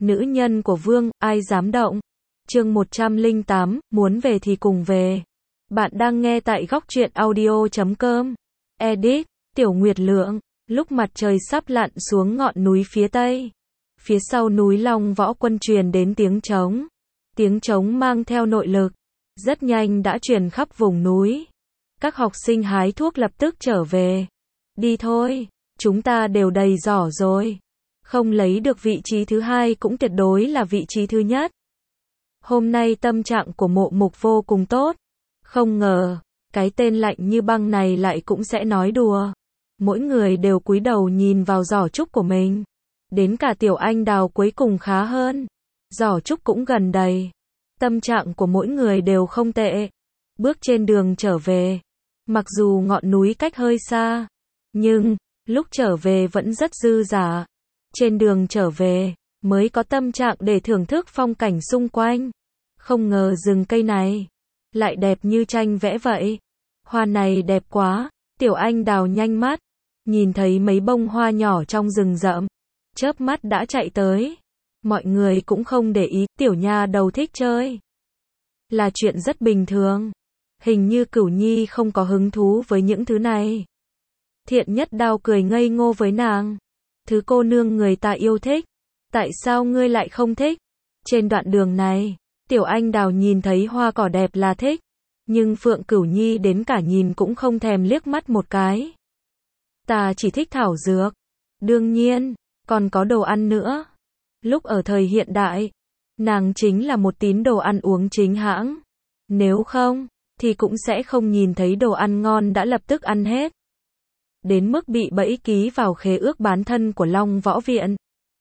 Nữ nhân của vương, ai dám động. Chương 108, muốn về thì cùng về. Bạn đang nghe tại góc truyện audio.com. Edit, Tiểu Nguyệt Lượng. Lúc mặt trời sắp lặn xuống ngọn núi phía tây. Phía sau núi Long Võ Quân truyền đến tiếng trống. Tiếng trống mang theo nội lực. Rất nhanh đã truyền khắp vùng núi. Các học sinh hái thuốc lập tức trở về. Đi thôi, chúng ta đều đầy giỏ rồi. Không lấy được vị trí thứ hai cũng tuyệt đối là vị trí thứ nhất. Hôm nay tâm trạng của Mộ Mục vô cùng tốt. Không ngờ, cái tên lạnh như băng này lại cũng sẽ nói đùa. Mỗi người đều cúi đầu nhìn vào giỏ trúc của mình. Đến cả Tiểu Anh Đào cuối cùng khá hơn. Giỏ trúc cũng gần đầy. Tâm trạng của mỗi người đều không tệ. Bước trên đường trở về. Mặc dù ngọn núi cách hơi xa, nhưng lúc trở về vẫn rất dư dả. Trên đường trở về, mới có tâm trạng để thưởng thức phong cảnh xung quanh. Không ngờ rừng cây này lại đẹp như tranh vẽ vậy. Hoa này đẹp quá. Tiểu Anh Đào nhanh mắt, nhìn thấy mấy bông hoa nhỏ trong rừng rậm, chớp mắt đã chạy tới. Mọi người cũng không để ý, tiểu nha đầu thích chơi. Là chuyện rất bình thường. Hình như Cửu Nhi không có hứng thú với những thứ này. Thiện Nhất Đao cười ngây ngô với nàng. Thứ cô nương người ta yêu thích. Tại sao ngươi lại không thích? Trên đoạn đường này, Tiểu Anh Đào nhìn thấy hoa cỏ đẹp là thích. Nhưng Phượng Cửu Nhi đến cả nhìn cũng không thèm liếc mắt một cái. Ta chỉ thích thảo dược. Đương nhiên, còn có đồ ăn nữa. Lúc ở thời hiện đại, nàng chính là một tín đồ ăn uống chính hãng. Nếu không, thì cũng sẽ không nhìn thấy đồ ăn ngon đã lập tức ăn hết. Đến mức bị bẫy ký vào khế ước bán thân của Long Võ Viện.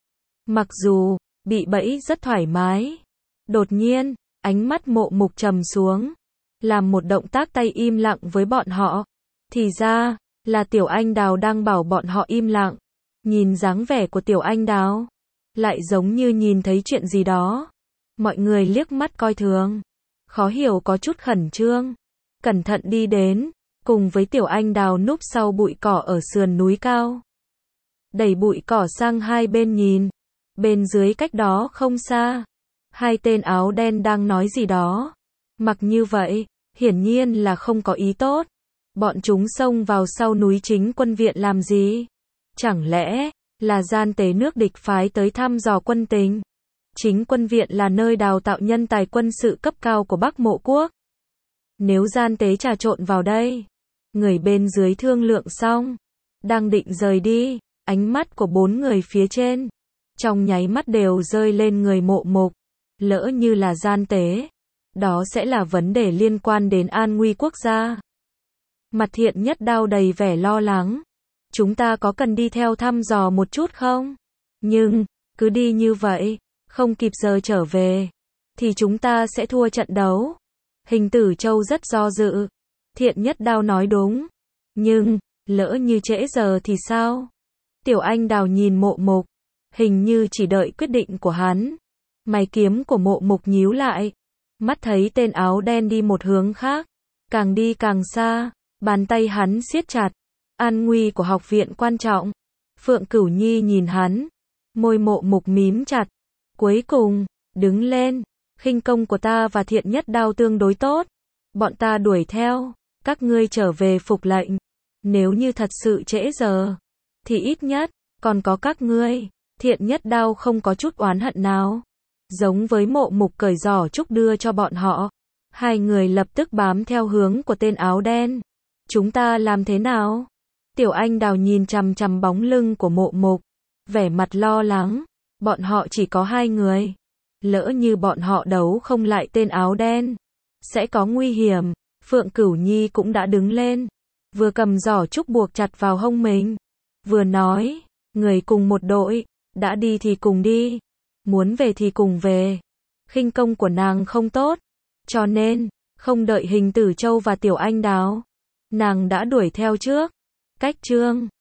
Mặc dù, bị bẫy rất thoải mái. Đột nhiên, ánh mắt Mộ Mục trầm xuống. Làm một động tác tay im lặng với bọn họ. Thì ra, là Tiểu Anh Đào đang bảo bọn họ im lặng. Nhìn dáng vẻ của Tiểu Anh Đào, lại giống như nhìn thấy chuyện gì đó. Mọi người liếc mắt coi thường. Khó hiểu có chút khẩn trương. Cẩn thận đi đến, cùng với Tiểu Anh Đào núp sau bụi cỏ ở sườn núi cao. Đẩy bụi cỏ sang hai bên nhìn. Bên dưới cách đó không xa, hai tên áo đen đang nói gì đó. Mặc như vậy, hiển nhiên là không có ý tốt. Bọn chúng xông vào sau núi Chính Quân Viện làm gì? Chẳng lẽ là gian tế nước địch phái tới thăm dò quân tình? Chính Quân Viện là nơi đào tạo nhân tài quân sự cấp cao của Bắc Mộ Quốc. Nếu gian tế trà trộn vào đây, người bên dưới thương lượng xong, đang định rời đi, ánh mắt của bốn người phía trên, trong nháy mắt đều rơi lên người Mộ Mục. Lỡ như là gian tế, đó sẽ là vấn đề liên quan đến an nguy quốc gia. Mặt Thiện Nhất Đao đầy vẻ lo lắng. Chúng ta có cần đi theo thăm dò một chút không? Nhưng, cứ đi như vậy, không kịp giờ trở về, thì chúng ta sẽ thua trận đấu. Hình Tử Châu rất do dự. Thiện Nhất Đao nói đúng. Nhưng, lỡ như trễ giờ thì sao? Tiểu Anh Đào nhìn Mộ Mục, hình như chỉ đợi quyết định của hắn. Mày kiếm của Mộ Mục nhíu lại. Mắt thấy tên áo đen đi một hướng khác. Càng đi càng xa, bàn tay hắn siết chặt. An nguy của học viện quan trọng. Phượng Cửu Nhi nhìn hắn. Môi Mộ Mục mím chặt. Cuối cùng, đứng lên. Khinh công của ta và Thiện Nhất Đao tương đối tốt. Bọn ta đuổi theo. Các ngươi trở về phục lệnh. Nếu như thật sự trễ giờ, thì ít nhất, còn có các ngươi. Thiện Nhất Đao không có chút oán hận nào. Giống với Mộ Mục cởi giỏ trúc đưa cho bọn họ. Hai người lập tức bám theo hướng của tên áo đen. Chúng ta làm thế nào? Tiểu Anh Đào nhìn chằm chằm bóng lưng của Mộ Mục, vẻ mặt lo lắng. Bọn họ chỉ có hai người. Lỡ như bọn họ đấu không lại tên áo đen, sẽ có nguy hiểm. Phượng Cửu Nhi cũng đã đứng lên, vừa cầm giỏ trúc buộc chặt vào hông mình, vừa nói, người cùng một đội, đã đi thì cùng đi, muốn về thì cùng về. Khinh công của nàng không tốt, cho nên, không đợi Hình Tử Châu và Tiểu Anh Đào, nàng đã đuổi theo trước. Cách chương